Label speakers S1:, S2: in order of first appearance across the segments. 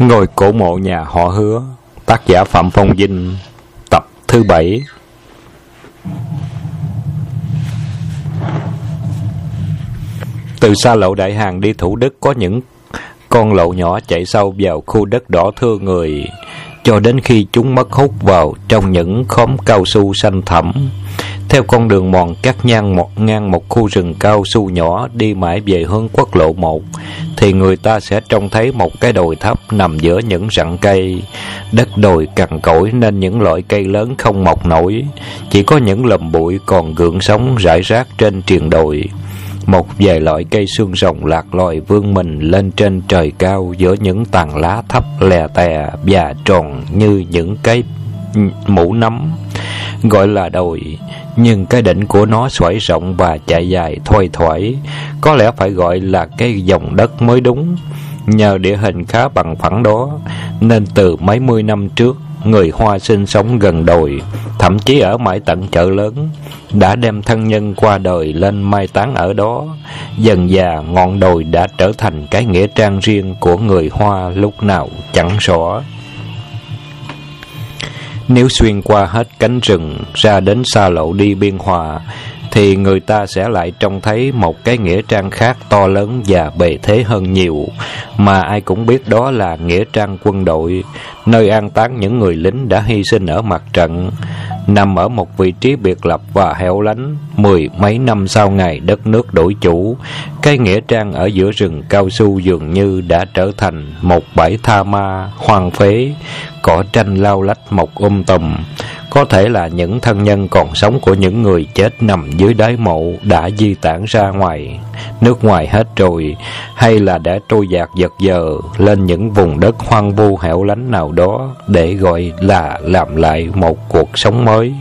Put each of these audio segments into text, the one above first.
S1: Ngôi cổ mộ nhà họ Hứa, tác giả Phạm Phong Vinh, tập thứ 7. Từ xa lộ Đại Hàng đi Thủ Đức có những con lộ nhỏ chạy sâu vào khu đất đỏ thưa người, cho đến khi chúng mất hút vào trong những khóm cao su xanh thẳm. Theo con đường mòn cắt ngang một khu rừng cao su nhỏ đi mãi về hướng quốc lộ 1, thì người ta sẽ trông thấy một cái đồi thấp nằm giữa những rặng cây. Đất đồi cằn cỗi nên những loại cây lớn không mọc nổi, chỉ có những lùm bụi còn gượng sống rải rác trên triền đồi. Một vài loại cây xương rồng lạc lòi vươn mình lên trên trời cao giữa những tàn lá thấp lè tè và tròn như những cái mũ nấm, gọi là đồi. Nhưng cái đỉnh của nó xoải rộng và chạy dài thoai thoải, có lẽ phải gọi là cái dòng đất mới đúng. Nhờ địa hình khá bằng phẳng đó, nên từ mấy mươi năm trước, người Hoa sinh sống gần đồi, thậm chí ở mãi tận chợ lớn, đã đem thân nhân qua đời lên mai táng ở đó. Dần dà ngọn đồi đã trở thành cái nghĩa trang riêng của người Hoa lúc nào chẳng rõ. Nếu xuyên qua hết cánh rừng ra đến xa lộ đi Biên Hòa, thì người ta sẽ lại trông thấy một cái nghĩa trang khác to lớn và bề thế hơn nhiều, mà ai cũng biết đó là nghĩa trang quân đội, nơi an táng những người lính đã hy sinh ở mặt trận. Nằm ở một vị trí biệt lập và hẻo lánh, mười mấy năm sau ngày đất nước đổi chủ, cái nghĩa trang ở giữa rừng cao su dường như đã trở thành một bãi tha ma hoang phế, cỏ tranh lau lách mọc tùm. Có thể là những thân nhân còn sống của những người chết nằm dưới đáy mộ đã di tản ra nước ngoài hết rồi, hay là đã trôi dạt giật giờ lên những vùng đất hoang vu hẻo lánh nào đó để gọi là làm lại một cuộc sống mới.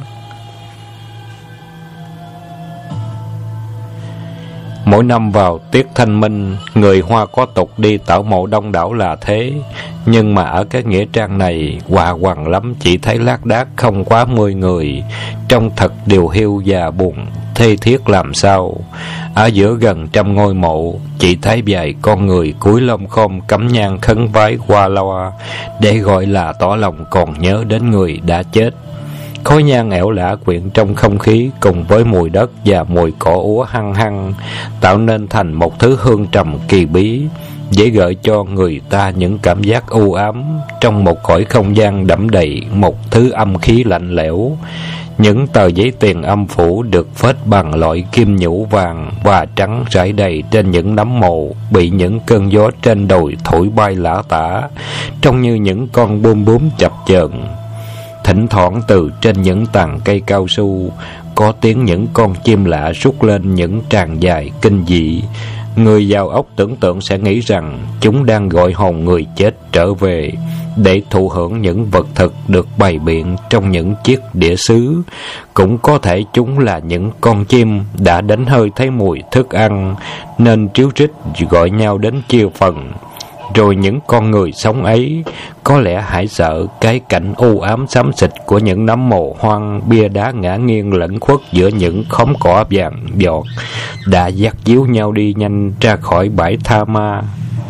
S1: Mỗi năm vào tiết Thanh Minh, người Hoa có tục đi tảo mộ đông đảo là thế. Nhưng mà ở cái nghĩa trang này, hòa hoàng lắm, chỉ thấy lác đác không quá 10 người, trông thật điều hiu và buồn thê thiết làm sao. Ở giữa gần trăm ngôi mộ, chỉ thấy vài con người cúi lom khom cắm nhang khấn vái qua loa, để gọi là tỏ lòng còn nhớ đến người đã chết. Khói nhang ẻo lả quyện trong không khí cùng với mùi đất và mùi cỏ úa hăng hăng, tạo nên thành một thứ hương trầm kỳ bí, dễ gợi cho người ta những cảm giác u ám trong một cõi không gian đẫm đầy một thứ âm khí lạnh lẽo. Những tờ giấy tiền âm phủ được phết bằng loại kim nhũ vàng và trắng rải đầy trên những nấm mồ, bị những cơn gió trên đồi thổi bay lả tả, trông như những con bướm bướm chập chờn. Thỉnh thoảng từ trên những tàn cây cao su có tiếng những con chim lạ rút lên những tràng dài kinh dị. Người giàu óc tưởng tượng sẽ nghĩ rằng chúng đang gọi hồn người chết trở về để thụ hưởng những vật thực được bày biện trong những chiếc đĩa sứ. Cũng có thể chúng là những con chim đã đánh hơi thấy mùi thức ăn nên tríu trích gọi nhau đến chia phần. Rồi những con người sống ấy có lẽ hãy sợ cái cảnh u ám xám xịt của những nấm mồ hoang, bia đá ngã nghiêng lẫn khuất giữa những khóm cỏ vàng giọt, đã dắt díu nhau đi nhanh ra khỏi bãi tha ma.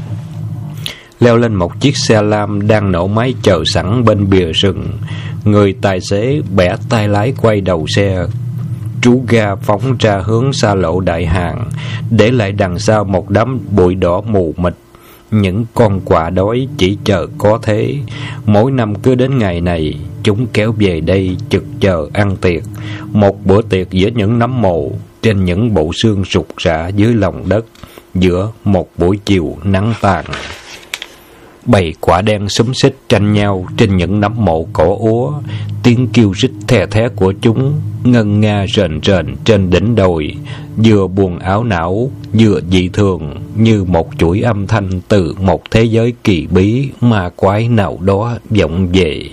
S1: Leo lên một chiếc xe lam đang nổ máy chờ sẵn bên bìa rừng, người tài xế bẻ tay lái quay đầu xe, trú ga phóng ra hướng xa lộ Đại Hàng, để lại đằng sau một đám bụi đỏ mù mịt. Những con quạ đói chỉ chờ có thế. Mỗi năm cứ đến ngày này, chúng kéo về đây trực chờ ăn tiệc. Một bữa tiệc giữa những nấm mồ, trên những bộ xương rục rã dưới lòng đất, giữa một buổi chiều nắng tàn. Bầy quả đen xúm xít tranh nhau trên những nấm mộ cỏ úa. Tiếng kêu rít the thé của chúng ngân nga rền rền trên đỉnh đồi, vừa buồn ảo não, vừa dị thường, như một chuỗi âm thanh từ một thế giới kỳ bí ma quái nào đó vọng về.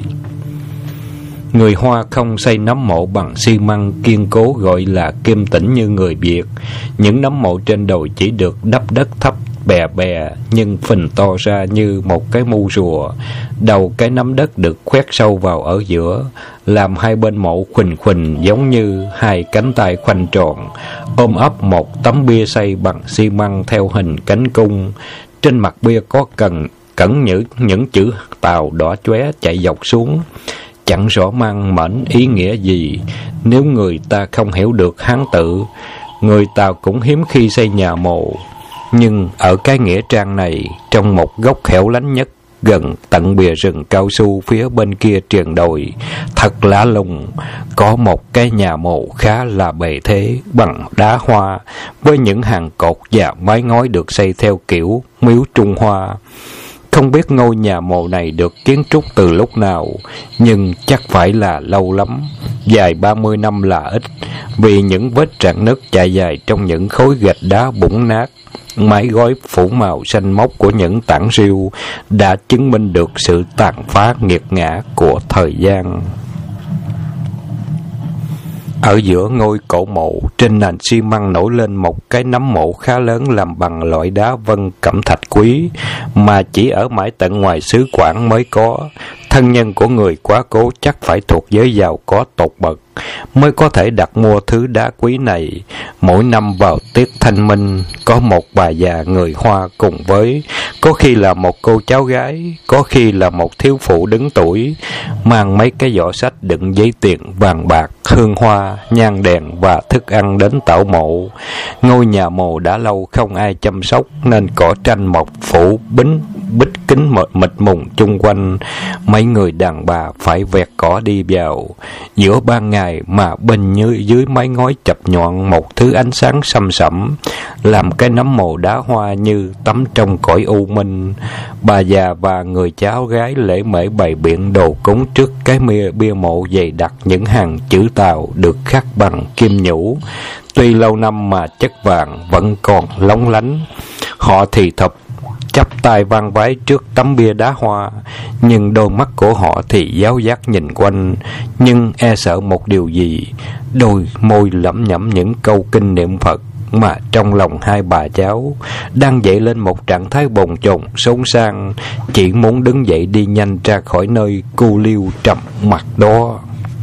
S1: Người Hoa không xây nấm mộ bằng xi măng kiên cố gọi là kim tĩnh như người Việt. Những nấm mộ trên đồi chỉ được đắp đất thấp bè bè nhưng phình to ra như một cái mu rùa. Đầu cái nắm đất được khoét sâu vào ở giữa, làm hai bên mộ khuỳnh khuỳnh giống như hai cánh tay khoanh tròn, ôm ấp một tấm bia xây bằng xi măng theo hình cánh cung. Trên mặt bia có cẩn những chữ Tàu đỏ chóe chạy dọc xuống, chẳng rõ mang mệnh ý nghĩa gì. Nếu người ta không hiểu được Hán tự, người Tàu cũng hiếm khi xây nhà mồ. Nhưng ở cái nghĩa trang này, trong một góc hẻo lánh nhất, gần tận bìa rừng cao su phía bên kia triền đồi, thật lạ lùng, có một cái nhà mộ khá là bề thế, bằng đá hoa, với những hàng cột và mái ngói được xây theo kiểu miếu Trung Hoa. Không biết ngôi nhà mộ này được kiến trúc từ lúc nào, nhưng chắc phải là lâu lắm, dài 30 năm là ít, vì những vết rạn nứt chạy dài trong những khối gạch đá bủng nát. Mái gói phủ màu xanh mốc của những tảng rêu đã chứng minh được sự tàn phá nghiệt ngã của thời gian. Ở giữa ngôi cổ mộ, trên nền xi măng nổi lên một cái nấm mộ khá lớn làm bằng loại đá vân cẩm thạch quý, mà chỉ ở mãi tận ngoài xứ Quảng mới có. Thân nhân của người quá cố chắc phải thuộc giới giàu có tột bậc mới có thể đặt mua thứ đá quý này. Mỗi năm vào tiết Thanh Minh, có một bà già người Hoa cùng với, có khi là một cô cháu gái, có khi là một thiếu phụ đứng tuổi, mang mấy cái giỏ sách đựng giấy tiền, vàng bạc, hương hoa, nhang đèn và thức ăn đến tảo mộ. Ngôi nhà mồ đã lâu không ai chăm sóc, nên cỏ tranh mọc phủ bích kính mịt mùng chung quanh. Mấy người đàn bà phải vẹt cỏ đi vào giữa ban ngày, mà bên dưới mái ngói chập nhọn một thứ ánh sáng săm sẩm, làm cái nấm mồ đá hoa như tắm trong cõi u minh. Bà già và người cháu gái lễ mễ bày biện đồ cúng trước cái bia mộ dày đặc những hàng chữ Tàu được khắc bằng kim nhũ. Tuy lâu năm mà chất vàng vẫn còn lóng lánh. Họ thì thập chắp tay vang vái trước tấm bia đá hoa, nhưng đôi mắt của họ thì giáo giác nhìn quanh, nhưng e sợ một điều gì. Đôi môi lẩm nhẩm những câu kinh niệm Phật, mà trong lòng hai bà cháu đang dậy lên một trạng thái bồn chồn xốn sang, chỉ muốn đứng dậy đi nhanh ra khỏi nơi cô liêu trầm mặc đó.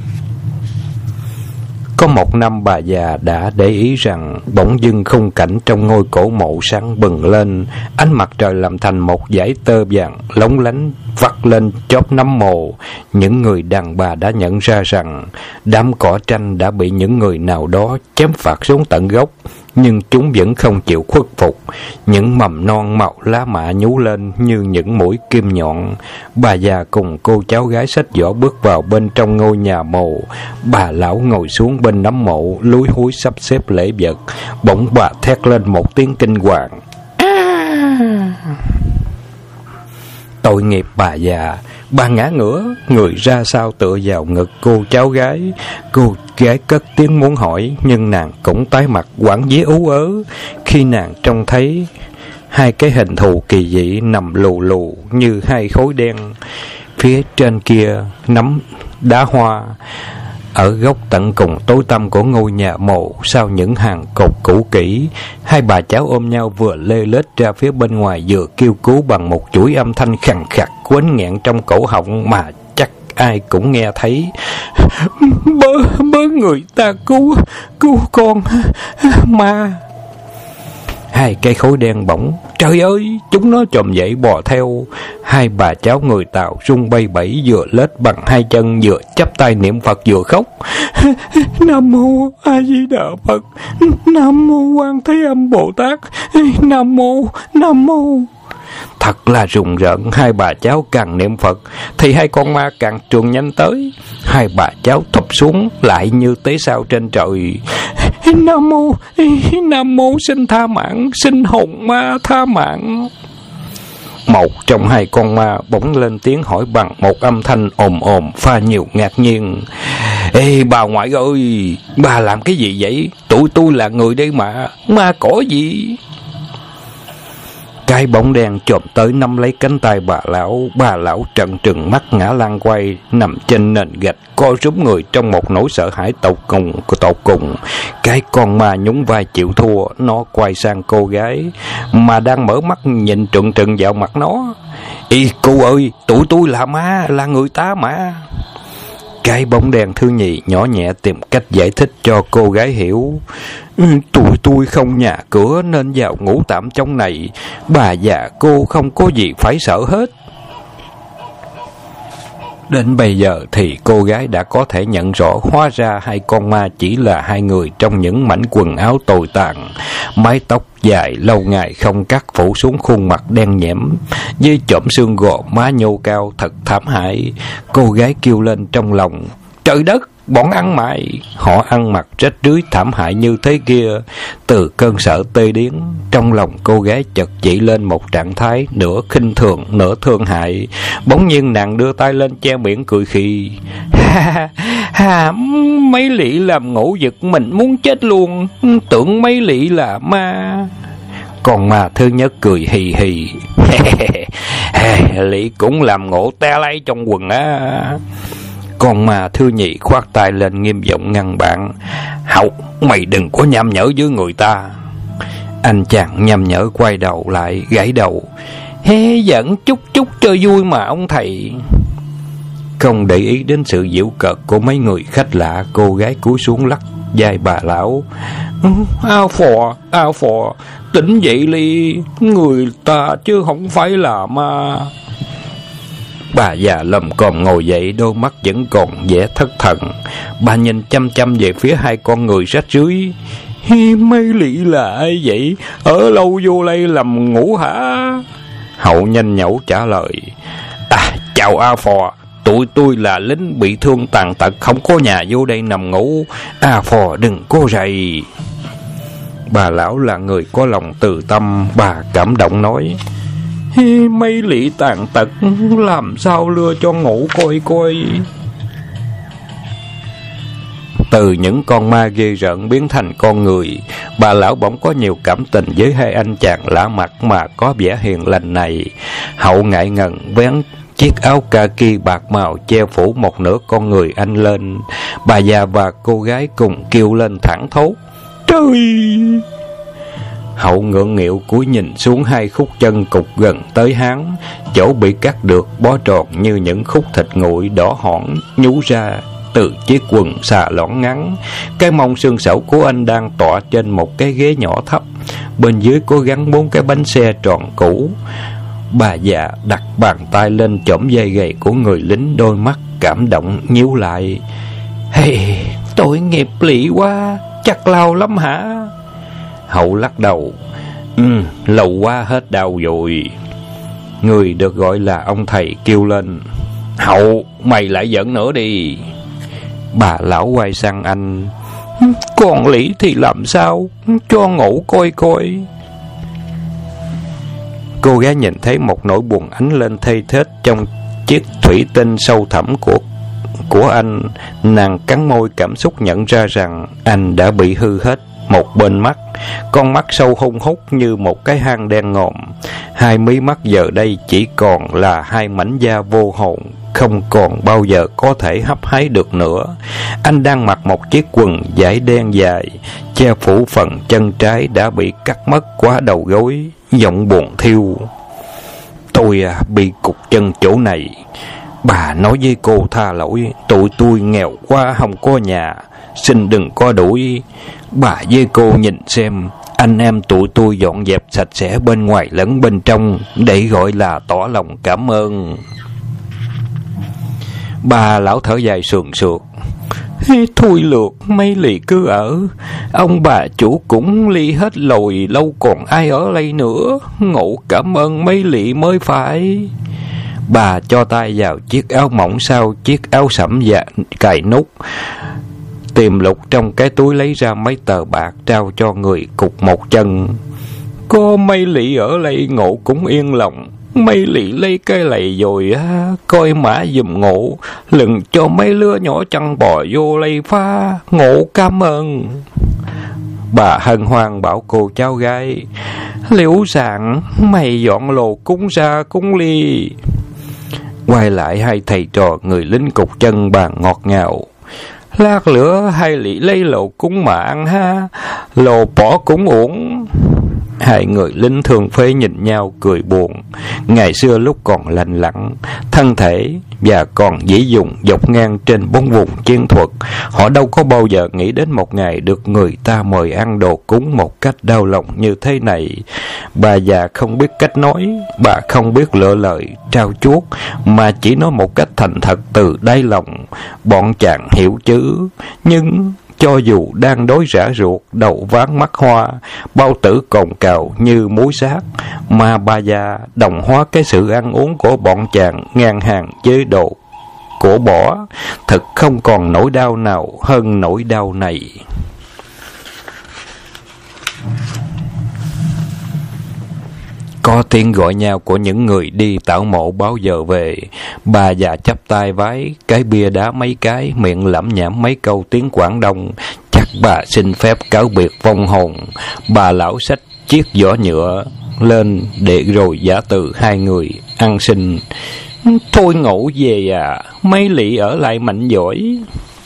S1: Có một năm bà già đã để ý rằng bỗng dưng khung cảnh trong ngôi cổ mộ sáng bừng lên, ánh mặt trời làm thành một dải tơ vàng lóng lánh vắt lên chóp nấm mồ. Những người đàn bà đã nhận ra rằng đám cỏ tranh đã bị những người nào đó chém phạt xuống tận gốc, nhưng chúng vẫn không chịu khuất phục. Những mầm non màu lá mạ nhú lên như những mũi kim nhọn. Bà già cùng cô cháu gái xách giỏ bước vào bên trong ngôi nhà mồ. Bà lão ngồi xuống bên nấm mộ, lúi húi sắp xếp lễ vật. Bỗng bà thét lên một tiếng kinh hoàng. Tội nghiệp bà già. Bà ngã ngửa, người ra sau tựa vào ngực cô cháu gái. Cô gái cất tiếng muốn hỏi, nhưng nàng cũng tái mặt quảng vía ú ớ khi nàng trông thấy hai cái hình thù kỳ dị nằm lù lù như hai khối đen. Phía trên kia nắm đá hoa, ở góc tận cùng tối tăm của ngôi nhà mộ, sau những hàng cột cũ kỹ, hai bà cháu ôm nhau vừa lê lết ra phía bên ngoài, vừa kêu cứu bằng một chuỗi âm thanh khàn khặt quến nghẹn trong cổ họng mà chắc ai cũng nghe thấy. Bớ người ta cứu con ma. Hai cây khối đen bỗng, trời ơi, chúng nó chồm dậy bò theo. Hai bà cháu người Tàu run bay bẩy, vừa lết bằng hai chân, vừa chắp tay niệm Phật vừa khóc. Nam mô A Di Đà Phật, Nam mô Quan Thế Âm Bồ Tát, Nam mô. Thật là rùng rợn. Hai bà cháu càng niệm Phật thì hai con ma càng truồn nhanh tới. Hai bà cháu thụp xuống lại như tế sao trên trời. Nam mô xin tha mạng, xin hồn ma tha mạng. Một trong hai con ma bỗng lên tiếng hỏi bằng một âm thanh ồm ồm pha nhiều ngạc nhiên. Ê bà ngoại ơi, bà làm cái gì vậy? Tụi tôi là người đây mà, ma cỏ gì? Cái bóng đen chộp tới nắm lấy cánh tay bà lão trợn trừng mắt ngã lăn quay, nằm trên nền gạch co rúm người trong một nỗi sợ hãi tột cùng. Cái con ma nhún vai chịu thua, nó quay sang cô gái mà đang mở mắt nhìn trừng trừng vào mặt nó. Ý cô ơi, tụi tôi là ma, là người ta mà. Cái bóng đèn thứ nhì nhỏ nhẹ tìm cách giải thích cho cô gái hiểu. Tụi tôi không nhà cửa nên vào ngủ tạm trong này. Bà già cô không có gì phải sợ hết. Đến bây giờ thì cô gái đã có thể nhận rõ hóa ra hai con ma chỉ là hai người trong những mảnh quần áo tồi tàn, mái tóc dài lâu ngày không cắt phủ xuống khuôn mặt đen nhẽm, với chòm xương gò má nhô cao thật thảm hại. Cô gái kêu lên trong lòng: trời đất, bọn ăn mày! Họ ăn mặc rách rưới thảm hại như thế kia. Từ cơn sợ tê điếng, trong lòng cô gái chợt dậy lên một trạng thái nửa khinh thường nửa thương hại. Bỗng nhiên nàng đưa tay lên che miệng cười khì: ha, mấy lị làm ngủ giật mình muốn chết luôn, tưởng mấy lị là ma. Còn ma thứ nhất cười hì hì: lị cũng làm ngộ te lay trong quần á. Còn mà thứ nhị khoát tay lên nghiêm giọng ngăn bạn: Hậu, mày đừng có nham nhở với người ta. Anh chàng nham nhở quay đầu lại gãi đầu: giỡn chút chơi vui mà ông thầy. Không để ý đến sự giễu cợt của mấy người khách lạ, cô gái cúi xuống lắc vai bà lão: ao phò, tỉnh dậy đi, người ta chứ không phải là ma. Bà già lầm còm ngồi dậy, đôi mắt vẫn còn vẻ thất thần. Bà nhìn chăm chăm về phía hai con người rách rưới: mấy lị là ai vậy? Ở lâu vô đây làm ngủ hả? Hậu nhanh nhẩu trả lời: chào A Phò, tụi tôi là lính bị thương tàn tật, không có nhà vô đây nằm ngủ. A Phò đừng có rầy. Bà lão là người có lòng từ tâm, bà cảm động nói: mấy lị tàn tật làm sao lưa cho ngủ coi. Từ những con ma ghê rợn biến thành con người, bà lão bỗng có nhiều cảm tình với hai anh chàng lạ mặt mà có vẻ hiền lành này. Hậu ngại ngần vén chiếc áo kaki bạc màu che phủ một nửa con người anh lên. Bà già và cô gái cùng kêu lên thảng thốt: trời! Hậu ngượng nghịu cúi nhìn xuống hai khúc chân cục gần tới háng, chỗ bị cắt được bó tròn như những khúc thịt nguội đỏ hỏn nhú ra từ chiếc quần xà lõn ngắn. Cái mông xương sẩu của anh đang tọa trên một cái ghế nhỏ thấp, bên dưới có gắn 4 cái bánh xe tròn cũ. Bà già đặt bàn tay lên chỏm dây gầy của người lính, đôi mắt cảm động nhíu lại: tội nghiệp lị quá, chắc lao lắm hả? Hậu lắc đầu: lâu quá hết đau rồi. Người được gọi là ông thầy kêu lên: Hậu, mày lại giỡn nữa đi. Bà lão quay sang anh: còn lị thì làm sao? Cho ngủ coi. Cô gái nhìn thấy một nỗi buồn ánh lên thê thết trong chiếc thủy tinh sâu thẳm của anh. Nàng cắn môi, cảm xúc nhận ra rằng anh đã bị hư hết một bên mắt. Con mắt sâu hun hút như một cái hang đen ngòm. Hai mí mắt giờ đây chỉ còn là hai mảnh da vô hồn, không còn bao giờ có thể hấp hái được nữa. Anh đang mặc một chiếc quần vải đen dài, che phủ phần chân trái đã bị cắt mất quá đầu gối, giọng buồn thiêu: tôi bị cụt chân chỗ này. Bà nói với cô tha lỗi, tụi tôi nghèo quá không có nhà, xin đừng có đuổi. Bà với cô nhìn xem, anh em tụi tôi dọn dẹp sạch sẽ bên ngoài lẫn bên trong để gọi là tỏ lòng cảm ơn. Bà lão thở dài sườn sượt: thôi lượt, mấy lì cứ ở. Ông bà chủ cũng ly hết lồi, lâu còn ai ở đây nữa. Ngộ cảm ơn mấy lì mới phải. Bà cho tay vào chiếc áo mỏng sau chiếc áo sẫm và cài nút, tìm lục trong cái túi lấy ra mấy tờ bạc trao cho người cục một chân. Có mấy lị ở đây ngộ cũng yên lòng. Mấy lị lấy cái lầy rồi coi mã giùm ngộ, lừng cho mấy lứa nhỏ chăn bò vô lây pha. Ngộ cảm ơn. Bà hân hoan bảo cô cháu gái: Liễu Sạng, mày dọn lồ cúng ra cúng ly. Quay lại hai thầy trò người lính cục chân, bà ngọt ngào: lát nữa hai lị lấy lồ cúng mà ăn ha, lồ bỏ cũng uổng. Hai người lính thương phế nhìn nhau cười buồn. Ngày xưa lúc còn lành lặn, thân thể và còn dễ dùng dọc ngang trên 4 vùng chiến thuật, họ đâu có bao giờ nghĩ đến một ngày được người ta mời ăn đồ cúng một cách đau lòng như thế này. Bà già không biết cách nói, bà không biết lựa lời trao chuốt, mà chỉ nói một cách thành thật từ đáy lòng. Bọn chàng hiểu chứ, nhưng cho dù đang đói rã ruột, đầu ván mắt hoa, bao tử cồn cào như muối xác, mà bà già đồng hóa cái sự ăn uống của bọn chàng ngang hàng chế độ của bỏ. Thật không còn nỗi đau nào hơn nỗi đau này. Có tiếng gọi nhau của những người đi tảo mộ báo giờ về. Bà già chắp tay vái cái bia đá mấy cái, miệng lẩm nhẩm mấy câu tiếng Quảng Đông. Chắc bà xin phép cáo biệt vong hồn. Bà lão xách chiếc giỏ nhựa lên để rồi giả từ hai người ăn xin. Thôi ngủ về à, mấy lị ở lại mạnh giỏi.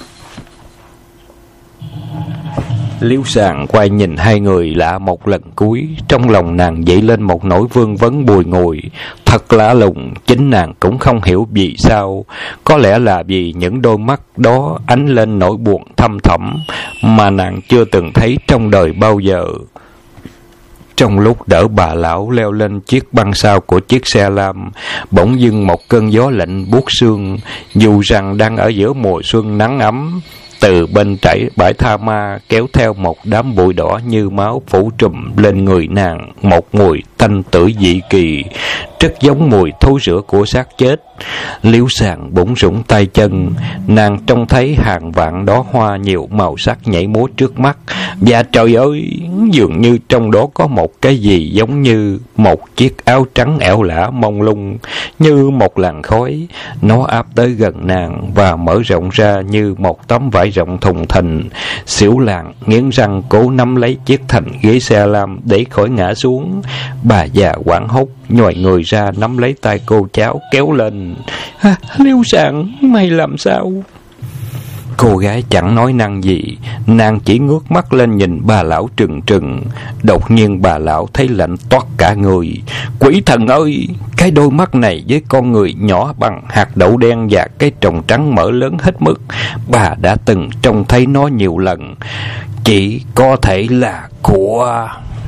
S1: Liễu Sàng quay nhìn hai người lạ một lần cuối, trong lòng nàng dậy lên một nỗi vương vấn bùi ngùi. Thật lạ lùng, chính nàng cũng không hiểu vì sao. Có lẽ là vì những đôi mắt đó ánh lên nỗi buồn thâm thẳm mà nàng chưa từng thấy trong đời bao giờ. Trong lúc đỡ bà lão leo lên chiếc băng sau của chiếc xe lam, bỗng dưng một cơn gió lạnh buốt xương. Dù rằng đang ở giữa mùa xuân nắng ấm, từ bên bãi Tha Ma kéo theo một đám bụi đỏ như máu phủ trùm lên người nàng một mùi tanh tử dị kỳ, rất giống mùi thối rữa của xác chết. Liễu Sàng bủn rủn tay chân, nàng trông thấy hàng vạn đóa hoa nhiều màu sắc nhảy múa trước mắt, và trời ơi, dường như trong đó có một cái gì giống như một chiếc áo trắng ẻo lả mông lung, như một làn khói. Nó áp tới gần nàng và mở rộng ra như một tấm vải rộng thùng thình. Xỉu Làng nghiến răng cố nắm lấy chiếc thành ghế xe lam để khỏi ngã xuống. Bà già hoảng hốt nhòi người ra nắm lấy tay cô cháu kéo lên. Liễu Sàng, mày làm sao? Cô gái chẳng nói năng gì, nàng chỉ ngước mắt lên nhìn bà lão trừng trừng. Đột nhiên bà lão thấy lạnh toát cả người. Quỷ thần ơi, cái đôi mắt này với con người nhỏ bằng hạt đậu đen và cái tròng trắng mở lớn hết mức, bà đã từng trông thấy nó nhiều lần. Chỉ có thể là của...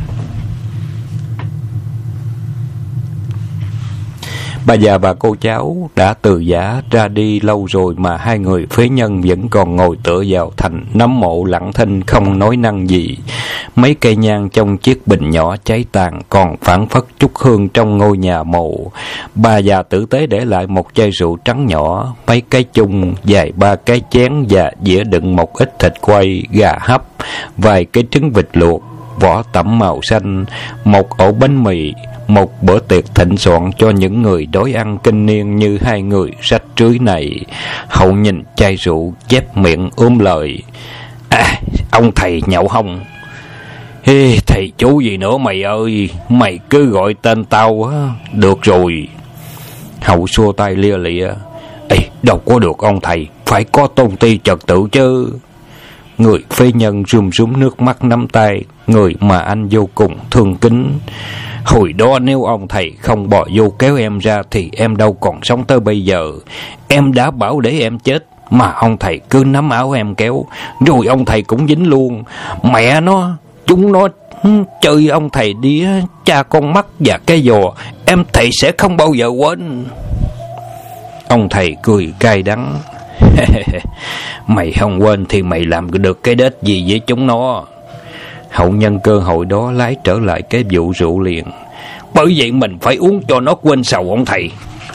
S1: Bà già và cô cháu đã từ giã ra đi lâu rồi, mà hai người phế nhân vẫn còn ngồi tựa vào thành nấm mộ lặng thinh không nói năng gì. Mấy cây nhang trong chiếc bình nhỏ cháy tàn còn phảng phất chút hương trong ngôi nhà mộ. Bà già tử tế để lại một chai rượu trắng nhỏ, mấy cái chung, vài ba cái chén và dĩa đựng một ít thịt quay, gà hấp, vài cái trứng vịt luộc, vỏ tẩm màu xanh, một ổ bánh mì. Một bữa tiệc thịnh soạn cho những người đói ăn kinh niên như hai người rách rưới này. Hậu nhìn chai rượu chép miệng lời. Ông thầy nhậu hông? Thầy chú gì nữa mày ơi, mày cứ gọi tên tao á, được rồi. Hậu xua tay lia lịa. Đâu có được ông thầy, phải có tôn ti trật tự chứ. Người phế nhân rơm rúm nước mắt nắm tay người mà anh vô cùng thương kính. Hồi đó nếu ông thầy không bò vô kéo em ra thì em đâu còn sống tới bây giờ. Em đã bảo để em chết, mà ông thầy cứ nắm áo em kéo, rồi ông thầy cũng dính luôn. Mẹ nó, chúng nó chơi ông thầy đi, cha con mắt và cái giò, em thầy sẽ không bao giờ quên. Ông thầy cười cay đắng. Mày không quên thì mày làm được cái đết gì với chúng nó? Hậu nhân cơ hội đó lái trở lại cái vụ rượu liền. Bởi vậy mình phải uống cho nó quên sầu ông thầy.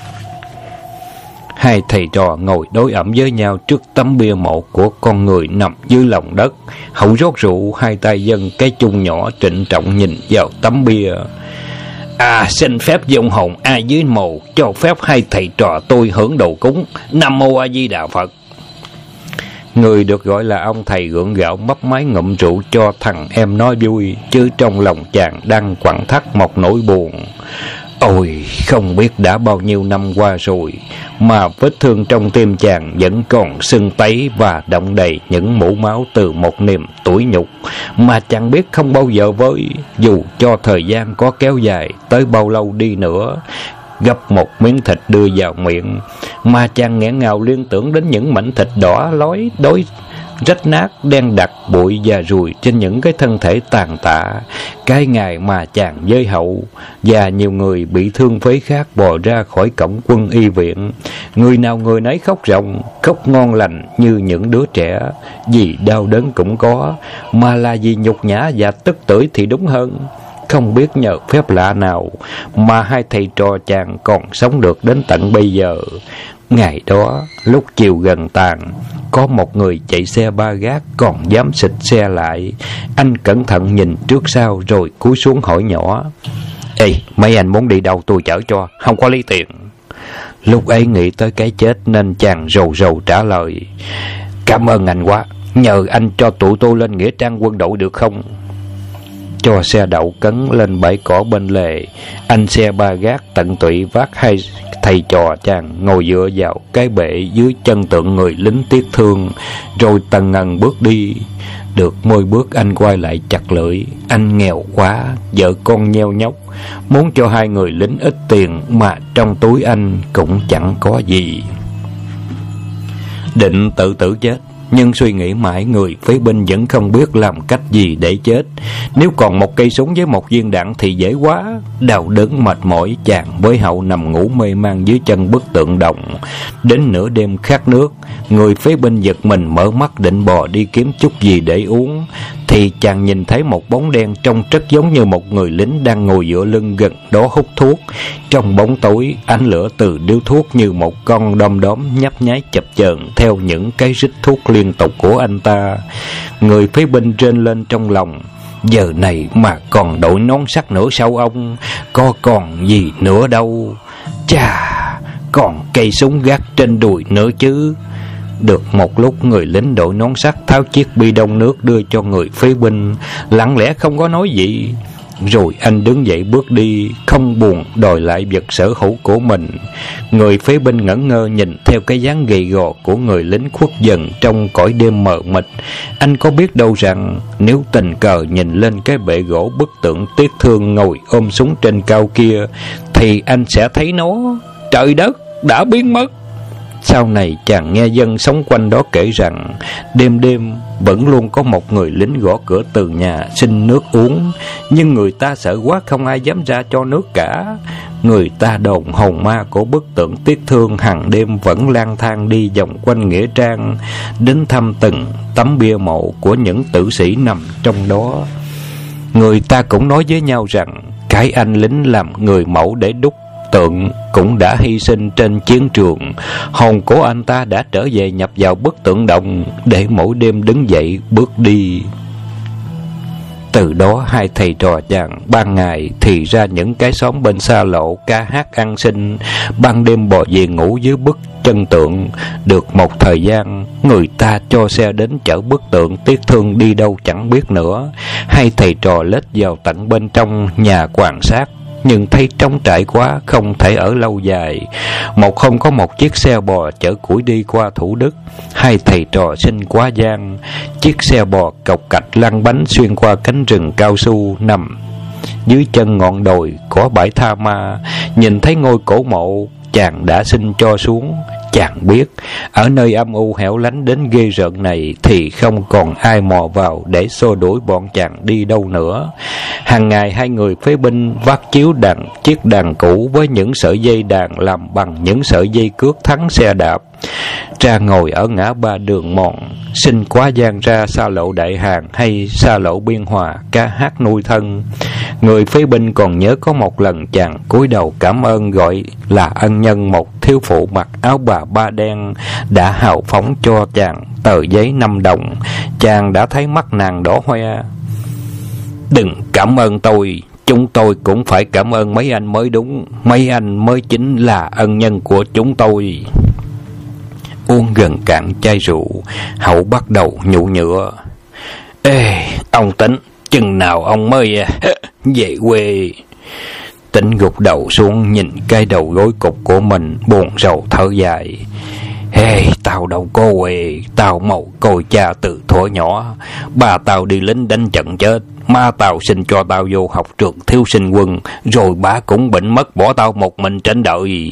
S1: Hai thầy trò ngồi đối ẩm với nhau trước tấm bia mộ của con người nằm dưới lòng đất. Hậu rót rượu, hai tay dâng cái chung nhỏ trịnh trọng nhìn vào tấm bia. Xin phép vong hồn ai dưới mộ cho phép hai thầy trò tôi hưởng đồ cúng. Nam Mô A Di Đà Phật. Người được gọi là ông thầy gượng gạo mấp máy ngụm rượu cho thằng em nói vui, chứ trong lòng chàng đang quặn thắt một nỗi buồn. Ôi, không biết đã bao nhiêu năm qua rồi, mà vết thương trong tim chàng vẫn còn sưng tấy và đọng đầy những mũ máu từ một niềm tủi nhục mà chàng biết không bao giờ vơi, dù cho thời gian có kéo dài tới bao lâu đi nữa. Gấp một miếng thịt đưa vào miệng mà chàng nghẹn ngào liên tưởng đến những mảnh thịt đỏ lói đói rách nát đen đặc bụi và ruồi trên những cái thân thể tàn tạ. Cái ngày mà chàng với Hậu và nhiều người bị thương phế khác bò ra khỏi cổng quân y viện, người nào người nấy khóc ròng, khóc ngon lành như những đứa trẻ. Vì đau đớn cũng có, mà là vì nhục nhã và tức tưởi thì đúng hơn. Không biết nhờ phép lạ nào mà hai thầy trò chàng còn sống được đến tận bây giờ. Ngày đó, lúc chiều gần tàn, có một người chạy xe ba gác còn dám xịt xe lại. Anh cẩn thận nhìn trước sau rồi cúi xuống hỏi nhỏ: "Ê, mấy anh muốn đi đâu tôi chở cho, không có lấy tiền." Lúc ấy nghĩ tới cái chết nên chàng rầu rầu trả lời: "Cảm ơn anh quá, nhờ anh cho tụi tôi lên nghĩa trang quân đội được không?" Cho xe đậu cấn lên bãi cỏ bên lề, anh xe ba gác tận tụy vác hai thầy trò chàng ngồi dựa vào cái bệ dưới chân tượng người lính tiếc thương, rồi tần ngần bước đi. Được 10 bước anh quay lại chặt lưỡi. Anh nghèo quá, vợ con nheo nhóc, muốn cho hai người lính ít tiền mà trong túi anh cũng chẳng có gì. Định tự tử chết, nhưng suy nghĩ mãi người phế binh vẫn không biết làm cách gì để chết. Nếu còn một cây súng với một viên đạn thì dễ quá. Đau đớn mệt mỏi, chàng với Hậu nằm ngủ mê man dưới chân bức tượng đồng. Đến nửa đêm khát nước, người phế binh giật mình mở mắt định bò đi kiếm chút gì để uống, thì chàng nhìn thấy một bóng đen trông rất giống như một người lính đang ngồi dựa lưng gần đó hút thuốc. Trong bóng tối, ánh lửa từ điếu thuốc như một con đom đóm nhấp nháy chập chờn theo những cái rít thuốc liên tục của anh ta. Người phế binh rên lên trong lòng: "Giờ này mà còn đội nón sắt nữa sao ông? Có còn gì nữa đâu. Chà, còn cây súng gác trên đùi nữa chứ." Được một lúc, người lính đội nón sắt tháo chiếc bi đông nước đưa cho người phế binh, lặng lẽ không có nói gì. Rồi anh đứng dậy bước đi, không buồn đòi lại vật sở hữu của mình. Người phế binh ngẩn ngơ nhìn theo cái dáng gầy gò của người lính khuất dần trong cõi đêm mờ mịt. Anh có biết đâu rằng nếu tình cờ nhìn lên cái bệ gỗ bức tượng tiếc thương ngồi ôm súng trên cao kia, thì anh sẽ thấy nó, trời đất, đã biến mất. Sau này chàng nghe dân sống quanh đó kể rằng đêm đêm vẫn luôn có một người lính gõ cửa từ nhà xin nước uống, nhưng người ta sợ quá không ai dám ra cho nước cả. Người ta đồn hồn ma của bức tượng tiếc thương hàng đêm vẫn lang thang đi vòng quanh nghĩa trang, đến thăm từng tấm bia mộ của những tử sĩ nằm trong đó. Người ta cũng nói với nhau rằng cái anh lính làm người mẫu để đúc tượng cũng đã hy sinh trên chiến trường. Hồn của anh ta đã trở về nhập vào bức tượng đồng để mỗi đêm đứng dậy bước đi. Từ đó hai thầy trò chàng ban ngày thì ra những cái xóm bên xa lộ ca hát ăn xin, ban đêm bò về ngủ dưới bức chân tượng. Được một thời gian, người ta cho xe đến chở bức tượng tiếc thương đi đâu chẳng biết nữa. Hai thầy trò lết vào tận bên trong nhà quan sát, nhưng thấy trống trải quá, không thể ở lâu dài. Một hôm có một chiếc xe bò chở củi đi qua Thủ Đức. Hai thầy trò xin quá gian. Chiếc xe bò cộc cạch lăn bánh xuyên qua cánh rừng cao su nằm dưới chân ngọn đồi có bãi tha ma. Nhìn thấy ngôi cổ mộ, chàng đã xin cho xuống. Chàng biết ở nơi âm u hẻo lánh đến ghê rợn này thì không còn ai mò vào để xô đuổi bọn chàng đi đâu nữa. Hàng ngày hai người phế binh vác chiếc đàn cũ với những sợi dây đàn làm bằng những sợi dây cước thắng xe đạp, ra ngồi ở ngã ba đường mòn, xin quá gian ra xa lộ Đại Hàng hay xa lộ Biên Hòa ca hát nuôi thân. Người phế binh còn nhớ có một lần chàng cúi đầu cảm ơn gọi là ân nhân một thiếu phụ mặc áo bà ba đen đã hào phóng cho chàng tờ giấy 5 đồng. Chàng đã thấy mắt nàng đỏ hoe. "Đừng cảm ơn tôi, chúng tôi cũng phải cảm ơn mấy anh mới đúng. Mấy anh mới chính là ân nhân của chúng tôi." Uống gần cạn chai rượu, Hậu bắt đầu nhụ nhựa: "Ê, ông tính chừng nào ông mới về quê?" Tính gục đầu xuống nhìn cái đầu gối cục của mình, buồn rầu thở dài. Tao đâu có quê, tao màu côi cha từ thuở nhỏ. Ba tao đi lính đánh trận chết, má tao sinh cho tao vô học trường thiếu sinh quân, rồi bà cũng bệnh mất, bỏ tao một mình trên đời.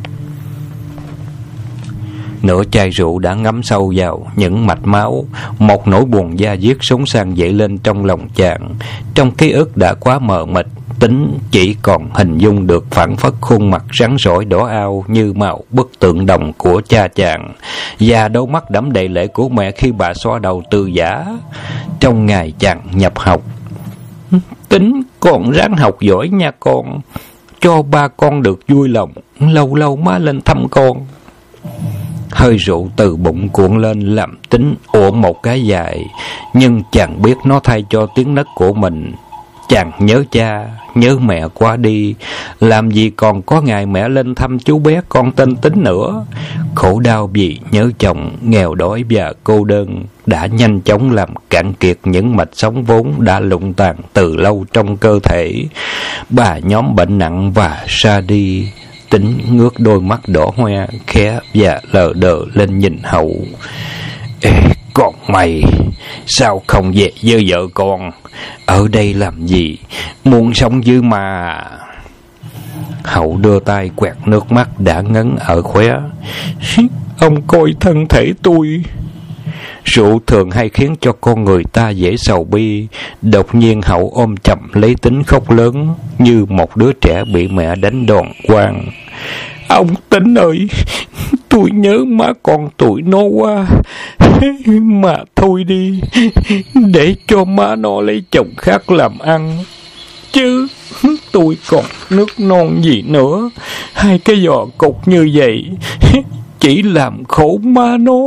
S1: Nửa chai rượu đã ngấm sâu vào những mạch máu, một nỗi buồn da diết sống sang dậy lên trong lòng chàng. Trong ký ức đã quá mờ mịt, Tính chỉ còn hình dung được phảng phất khuôn mặt rắn rỏi đỏ ao như màu bức tượng đồng của cha chàng, và đôi mắt đẫm đầy lệ của mẹ khi bà xoa đầu từ giả trong ngày chàng nhập học. Tính con ráng học giỏi nha con, cho ba con được vui lòng, lâu lâu má lên thăm con. Hơi rượu từ bụng cuộn lên làm Tính ủa một cái dài, nhưng chàng biết nó thay cho tiếng nấc của mình. Chàng nhớ cha, nhớ mẹ quá đi, làm gì còn có ngày mẹ lên thăm chú bé con tên Tính nữa. Khổ đau vì nhớ chồng, nghèo đói và cô đơn đã nhanh chóng làm cạn kiệt những mạch sống vốn đã lụng tàn từ lâu trong cơ thể. Bà nhóm bệnh nặng và ra đi. Tính ngước đôi mắt đỏ hoe, khẽ và lờ đờ lên nhìn Hậu. Con mày, sao không về với vợ con? Ở đây làm gì? Muốn sống dữ mà. Hậu đưa tay quẹt nước mắt đã ngấn ở khóe. Ông coi thân thể tôi. Rượu thường hay khiến cho con người ta dễ sầu bi. Đột nhiên Hậu ôm chầm lấy Tính khóc lớn như một đứa trẻ bị mẹ đánh đòn quang. Ông Tính ơi, tôi nhớ má con tụi nó quá. Mà thôi đi, để cho má nó lấy chồng khác làm ăn. Chứ tôi còn nước non gì nữa. Hai cái giò cục như vậy chỉ làm khổ má nó.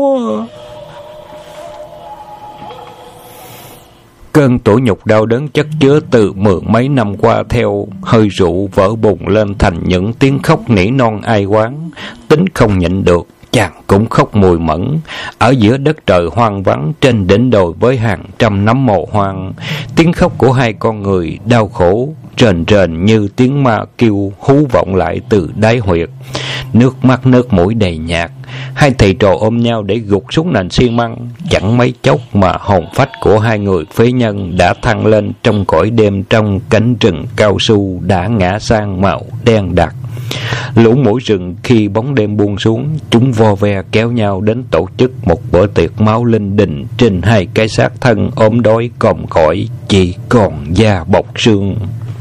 S1: Cơn tủi nhục đau đớn chất chứa từ mười mấy năm qua theo hơi rượu vỡ bùng lên thành những tiếng khóc nỉ non ai oán. Tính không nhịn được, chàng cũng khóc mùi mẫn. Ở giữa đất trời hoang vắng, trên đỉnh đồi với hàng trăm nấm mồ hoang, tiếng khóc của hai con người đau khổ rền rền như tiếng ma kêu hú vọng lại từ đáy huyệt. Nước mắt nước mũi đầy nhạt, hai thầy trò ôm nhau để gục xuống nền xi măng. Chẳng mấy chốc mà hồn phách của hai người phế nhân đã thăng lên trong cõi đêm, trong cánh rừng cao su đã ngã sang màu đen đặc. Lũ mũi rừng khi bóng đêm buông xuống, chúng vo ve kéo nhau đến tổ chức một bữa tiệc máu linh đình trên hai cái xác thân ốm đói còm cõi, chỉ còn da bọc xương.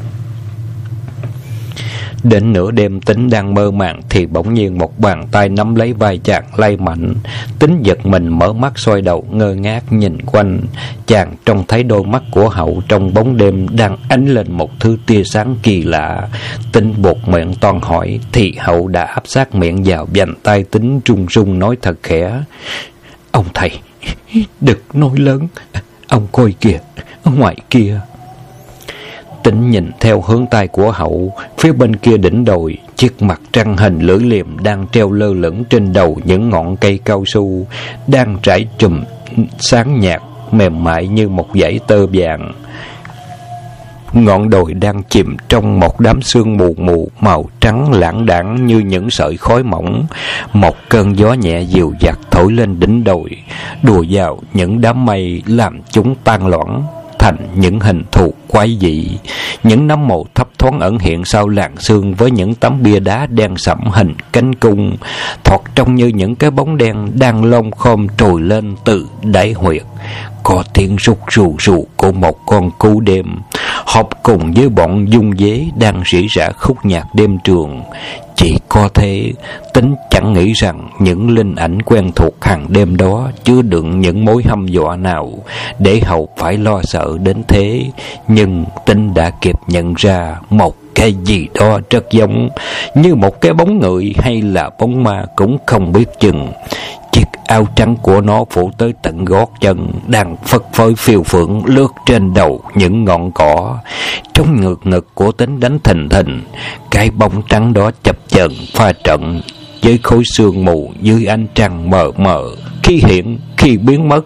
S1: Đến nửa đêm Tính đang mơ màng thì bỗng nhiên một bàn tay nắm lấy vai chàng lay mạnh. Tính giật mình mở mắt xoay đầu ngơ ngác nhìn quanh. Chàng trông thấy đôi mắt của Hậu trong bóng đêm đang ánh lên một thứ tia sáng kỳ lạ. Tính buột miệng toan hỏi thì Hậu đã áp sát miệng vào vành tay Tính, run run nói thật khẽ. Ông thầy, đừng nói lớn, ông coi kìa, ở ngoài kia. Tính nhìn theo hướng tay của Hậu, phía bên kia đỉnh đồi, chiếc mặt trăng hình lưỡi liềm đang treo lơ lửng trên đầu những ngọn cây cao su, đang trải trùm sáng nhạt mềm mại như một dải tơ vàng. Ngọn đồi đang chìm trong một đám sương mù mù màu trắng lãng đãng như những sợi khói mỏng. Một cơn gió nhẹ dịu dặt thổi lên đỉnh đồi, đùa vào những đám mây làm chúng tan loãng thành những hình thù quái dị. Những nấm mồ thấp thoáng ẩn hiện sau làn sương với những tấm bia đá đen sẫm hình cánh cung, thoạt trông như những cái bóng đen đang lom khom trồi lên từ đáy huyệt. Có tiếng rút rù rù của một con cú đêm, hợp cùng với bọn dung dế đang rỉ rả khúc nhạc đêm trường. Chỉ có thế, Tính chẳng nghĩ rằng những linh ảnh quen thuộc hàng đêm đó chứa đựng những mối hăm dọa nào để Hậu phải lo sợ đến thế. Nhưng Tính đã kịp nhận ra một cái gì đó rất giống, như một cái bóng người hay là bóng ma cũng không biết chừng. Chiếc áo trắng của nó phủ tới tận gót chân, đang phất phới phiêu phượng lướt trên đầu những ngọn cỏ. Trong ngực của Tính đánh thình thình, cái bóng trắng đó chập chờn pha trận với khối sương mù dưới ánh trăng mờ mờ, khi hiện khi biến mất.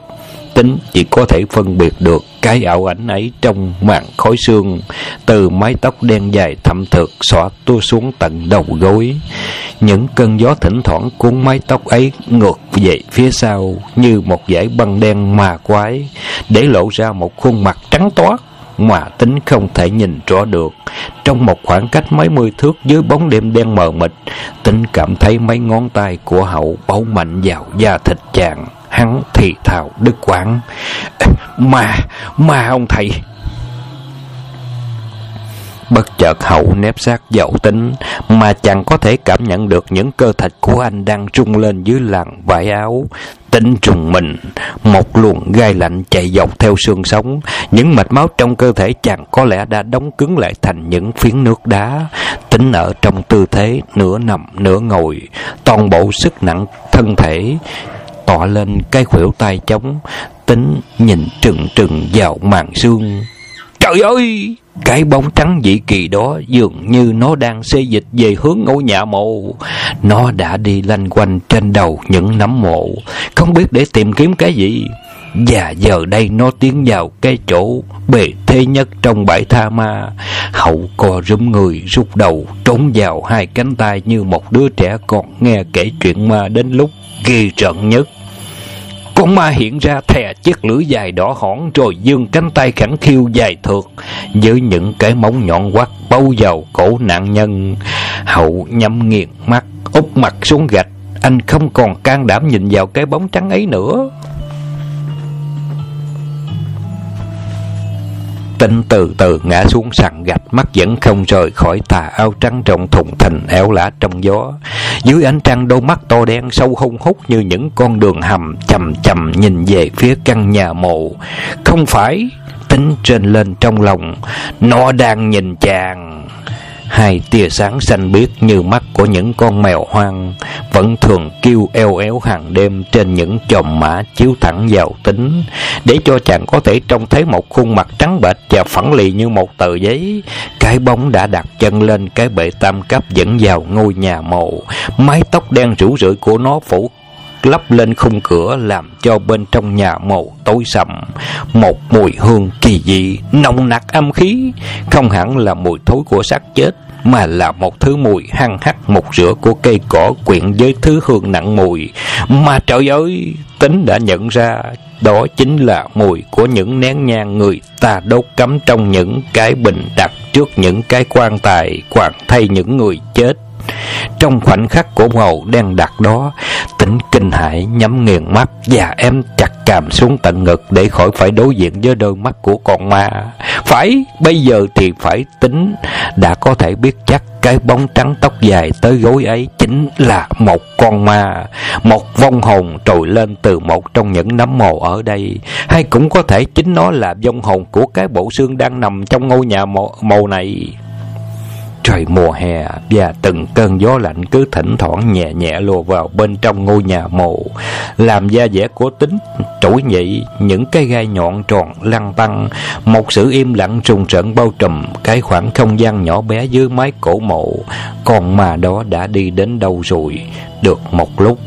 S1: Tính chỉ có thể phân biệt được cái ảo ảnh ấy trong màn khói sương, từ mái tóc đen dài thậm thực xõa tua xuống tận đầu gối. Những cơn gió thỉnh thoảng cuốn mái tóc ấy ngược về phía sau như một dải băng đen ma quái, để lộ ra một khuôn mặt trắng toát mà Tính không thể nhìn rõ được. Trong một khoảng cách mấy mươi thước dưới bóng đêm đen mờ mịt, Tính cảm thấy mấy ngón tay của Hậu bấu mạnh vào da thịt chàng. Hắn thì thào đứt quãng: Ma ông thầy. Bất chợt Hậu nép sát vào Tính, mà chàng có thể cảm nhận được những cơ thịt của anh đang rung lên dưới làn vải áo. Tính trùng mình, một luồng gai lạnh chạy dọc theo xương sống. Những mạch máu trong cơ thể chàng có lẽ đã đóng cứng lại thành những phiến nước đá. Tính ở trong tư thế nửa nằm nửa ngồi, toàn bộ sức nặng thân thể tọa lên cái khuỷu tay trống. Tính nhìn trừng trừng vào màn sương. Trời ơi! Cái bóng trắng dị kỳ đó dường như nó đang xê dịch về hướng ngôi nhà mộ. Nó đã đi lanh quanh trên đầu những nấm mộ, không biết để tìm kiếm cái gì. Và giờ đây nó tiến vào cái chỗ bề thế nhất trong bãi tha ma. Hậu co rúm người, rút đầu, trốn vào hai cánh tay như một đứa trẻ còn nghe kể chuyện ma đến lúc ghê rợn nhất. Con ma hiện ra thè chiếc lưỡi dài đỏ hỏn, rồi giương cánh tay khẳng khiu dài thượt với những cái móng nhọn quắt bấu vào cổ nạn nhân. Hậu nhắm nghiền mắt, úp mặt xuống gạch. Anh không còn can đảm nhìn vào cái bóng trắng ấy nữa. Tính từ từ ngã xuống sàn gạch, mắt vẫn không rời khỏi tà áo trắng rộng thùng thình éo lả trong gió. Dưới ánh trăng, đôi mắt to đen sâu hun hút như những con đường hầm chầm chầm nhìn về phía căn nhà mộ. Không phải! Tính rên lên trong lòng. Nó đang nhìn chàng. Hai tia sáng xanh biếc như mắt của những con mèo hoang vẫn thường kêu eo éo hàng đêm trên những chòm mã chiếu thẳng vào Tính, để cho chàng có thể trông thấy một khuôn mặt trắng bệch và phẳng lì như một tờ giấy. Cái bóng đã đặt chân lên cái bệ tam cấp dẫn vào ngôi nhà mộ. Mái tóc đen rủ rượi của nó phủ lấp lên khung cửa, làm cho bên trong nhà mộ tối sầm. Một mùi hương kỳ dị nồng nặc âm khí, không hẳn là mùi thối của xác chết, mà là một thứ mùi hăng hắc mục rửa của cây cỏ quyện với thứ hương nặng mùi. Mà trời ơi! Tính đã nhận ra đó chính là mùi của những nén nhang người ta đốt cắm trong những cái bình đặt trước những cái quan tài quàng thay những người chết. Trong khoảnh khắc của màu đen đặc đó, Tính kinh hãi nhắm nghiền mắt và ém chặt cằm xuống tận ngực để khỏi phải đối diện với đôi mắt của con ma. Phải, bây giờ thì phải. Tính đã có thể biết chắc cái bóng trắng tóc dài tới gối ấy chính là một con ma, một vong hồn trồi lên từ một trong những nấm mồ ở đây. Hay cũng có thể chính nó là vong hồn của cái bộ xương đang nằm trong ngôi nhà mồ này. Trời mùa hè và từng cơn gió lạnh cứ thỉnh thoảng nhẹ nhẹ lùa vào bên trong ngôi nhà mộ, làm da dẻ của Tính trỗi dậy. Những cái gai nhọn tròn lăn tăn, một sự im lặng rùng rợn bao trùm cái khoảng không gian nhỏ bé dưới mái cổ mộ. Con ma đó đã đi đến đâu rồi? Được một lúc,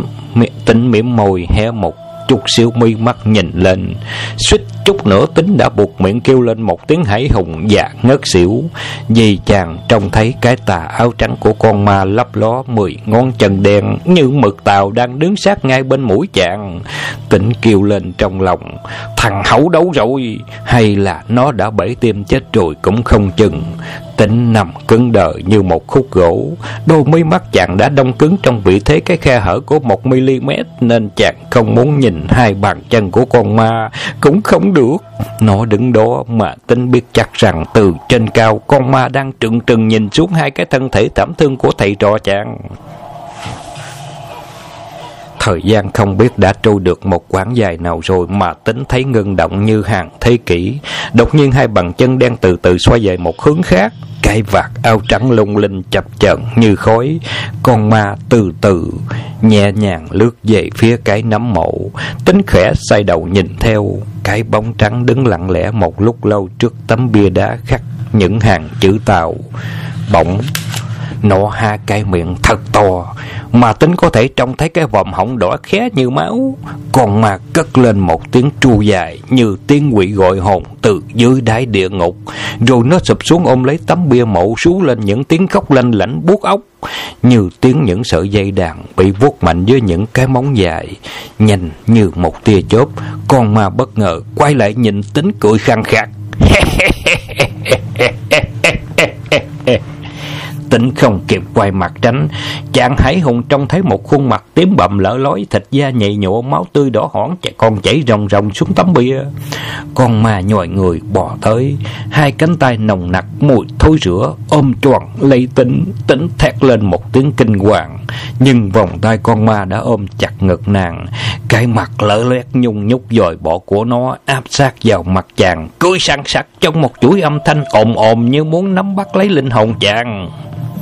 S1: Tính mỉm môi hé một chút xíu mi mắt nhìn lên. Suýt chút nữa Tính đã buộc miệng kêu lên một tiếng hãi hùng và ngất xỉu, vì chàng trông thấy cái tà áo trắng của con ma lấp ló 10 ngón chân đen như mực tàu đang đứng sát ngay bên mũi chàng. Tính kêu lên trong lòng: thằng Hậu đâu rồi? Hay là nó đã bể tim chết rồi cũng không chừng. Tính nằm cứng đờ như một khúc gỗ. Đôi mí mắt chàng đã đông cứng trong vị thế cái khe hở của 1 mm, nên chàng không muốn nhìn hai bàn chân của con ma cũng không được. Nó đứng đó mà Tính biết chắc rằng từ trên cao con ma đang trừng trừng nhìn xuống hai cái thân thể thảm thương của thầy trò chàng. Thời gian không biết đã trôi được một quãng dài nào rồi mà Tính thấy ngưng động như hàng thế kỷ. Đột nhiên hai bàn chân đen từ từ xoay về một hướng khác. Cái vạt áo trắng lung linh chập chờn như khói. Con ma từ từ nhẹ nhàng lướt về phía cái nấm mộ. Tính khẽ xoay đầu nhìn theo. Cái bóng trắng đứng lặng lẽ một lúc lâu trước tấm bia đá khắc những hàng chữ Tàu. Bỗng Nó ha cái miệng thật to, mà Tính có thể trông thấy cái vòm họng đỏ khé như máu. Con ma cất lên một tiếng tru dài như tiếng quỷ gọi hồn từ dưới đáy địa ngục, rồi nó sụp xuống ôm lấy tấm bia mộ, rú lên những tiếng khóc lanh lảnh buốt óc, như tiếng những sợi dây đàn bị vuốt mạnh với những cái móng dài. Nhanh như một tia chớp, con ma bất ngờ quay lại nhìn Tính cười khăng khặc. Tính không kịp quay mặt tránh, chàng Hải Hùng trông thấy một khuôn mặt tím bầm lở lói, thịt da nhầy nhụa, máu tươi đỏ hỏn còn chảy ròng ròng xuống tấm bia. Con ma nhòi người bò tới, hai cánh tay nồng nặc mùi thối rữa ôm choàng lấy Tính. Tính thét lên một tiếng kinh hoàng, nhưng vòng tay con ma đã ôm chặt ngực nàng. Cái mặt lở loét nhung nhúc dòi bỏ của nó áp sát vào mặt chàng, cười sằng sặc trong một chuỗi âm thanh ồm ồm như muốn nắm bắt lấy linh hồn chàng.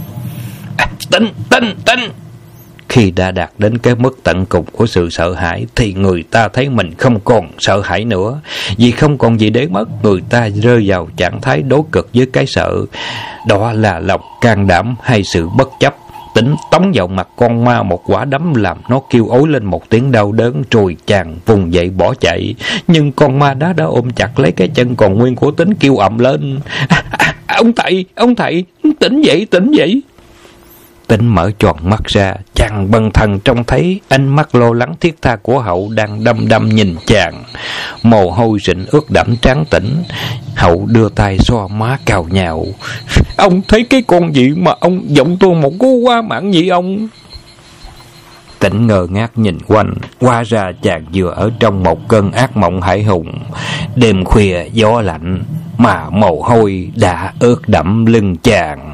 S1: Tính. Khi đã đạt đến cái mức tận cùng của sự sợ hãi thì người ta thấy mình không còn sợ hãi nữa. Vì không còn gì để mất, người ta rơi vào trạng thái đối cực với cái sợ. Đó là lòng can đảm hay sự bất chấp. Tính tống vào mặt con ma một quả đấm làm nó kêu ối lên một tiếng đau đớn, rồi chàng vùng dậy bỏ chạy. Nhưng con ma đã ôm chặt lấy cái chân còn nguyên của Tính, kêu ầm lên: Ông thầy, tỉnh dậy. Tính mở tròn mắt ra, chàng bần thần trông thấy ánh mắt lo lắng thiết tha của Hậu đang đăm đăm nhìn chàng. Mồ hôi rịn ướt đẫm trán Tỉnh. Hậu đưa tay xoa má cào nhào: Ông thấy cái con gì mà ông giọng tôi một cú quá mạng vậy ông? Tỉnh ngơ ngác nhìn quanh, hóa ra chàng vừa ở trong một cơn ác mộng Hải Hùng. Đêm khuya gió lạnh, mà mồ hôi đã ướt đẫm lưng chàng.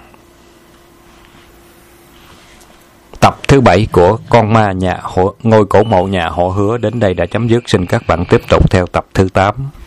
S1: Tập thứ 7 của Con Ma Ngôi Cổ Mộ Nhà Họ Hứa đến đây đã chấm dứt. Xin các bạn tiếp tục theo tập thứ 8.